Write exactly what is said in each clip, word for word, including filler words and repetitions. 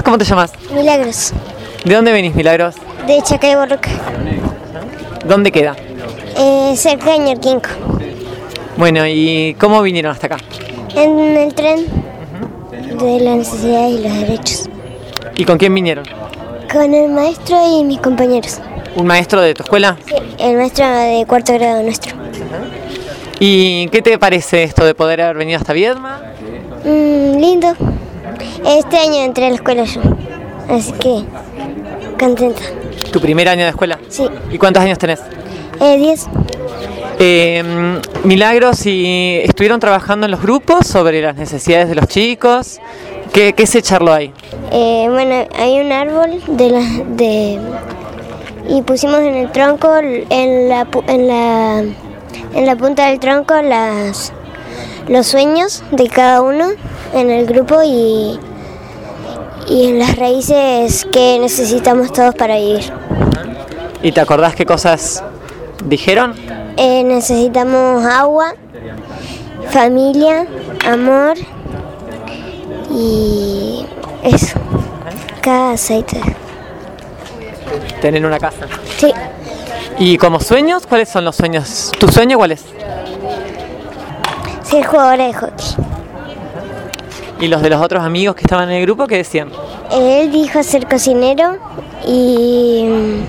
¿Cómo te llamas? Milagros, ¿De dónde venís, Milagros? de Chacay Borroca, ¿Dónde queda? eh, cerca de Ñorquinco. Bueno, ¿y cómo vinieron hasta acá? En el tren de las necesidades y los derechos. ¿Y con quién vinieron? Con el maestro y mis compañeros. ¿Un maestro de tu escuela? Sí, el maestro de cuarto grado nuestro. ¿Y qué te parece esto de poder haber venido hasta Viedma? Mm, lindo. Este año entré a la escuela yo, así que contenta. ¿Tu primer año de escuela? Sí, ¿Y cuántos años tenés? eh, diez. Eh, Milagros, ¿y estuvieron trabajando en los grupos sobre las necesidades de los chicos? ¿Qué, qué se charló ahí? Eh, bueno, hay un árbol de la, de y pusimos en el tronco, en la, pu- en la, en la punta del tronco las los sueños de cada uno en el grupo y, y en las raíces que necesitamos todos para vivir. ¿Y te acordás qué cosas dijeron? Eh, necesitamos agua, familia, amor y eso, casa y todo. Tener una casa. Sí, ¿Y como sueños? ¿Cuáles son los sueños? ¿Tu sueño cuál es? ser jugadora de hockey. ¿Y los de los otros amigos que estaban en el grupo qué decían? Él dijo ser cocinero y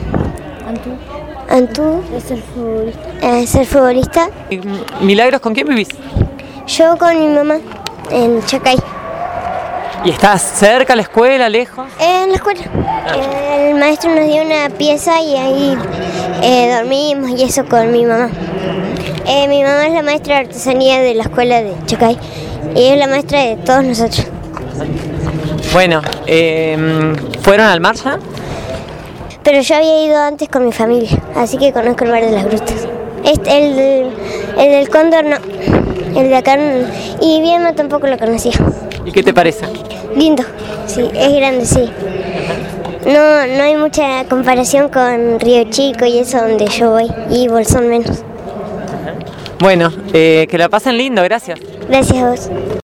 Antú, ser futbolista. Eh, ser futbolista. Y, Milagros, ¿con quién vivís? Yo con mi mamá en Chacay, ¿Y estás cerca, la escuela, lejos? en la escuela. El maestro nos dio una pieza y ahí eh, dormimos y eso con mi mamá. Eh, mi mamá es la maestra de artesanía de la escuela de Chacay y es la maestra de todos nosotros. Bueno, eh, ¿fueron al marcha? Pero yo había ido antes con mi familia, así que conozco el bar de las grutas. Este, el, del- el del cóndor no, el de acá no, y Viedma tampoco lo conocía. ¿Y qué te parece? Lindo, sí, es grande, sí. No, no hay mucha comparación con Río Chico y eso donde yo voy, y Bolsón menos. Bueno, eh, que la pasen lindo, gracias. Gracias a vos.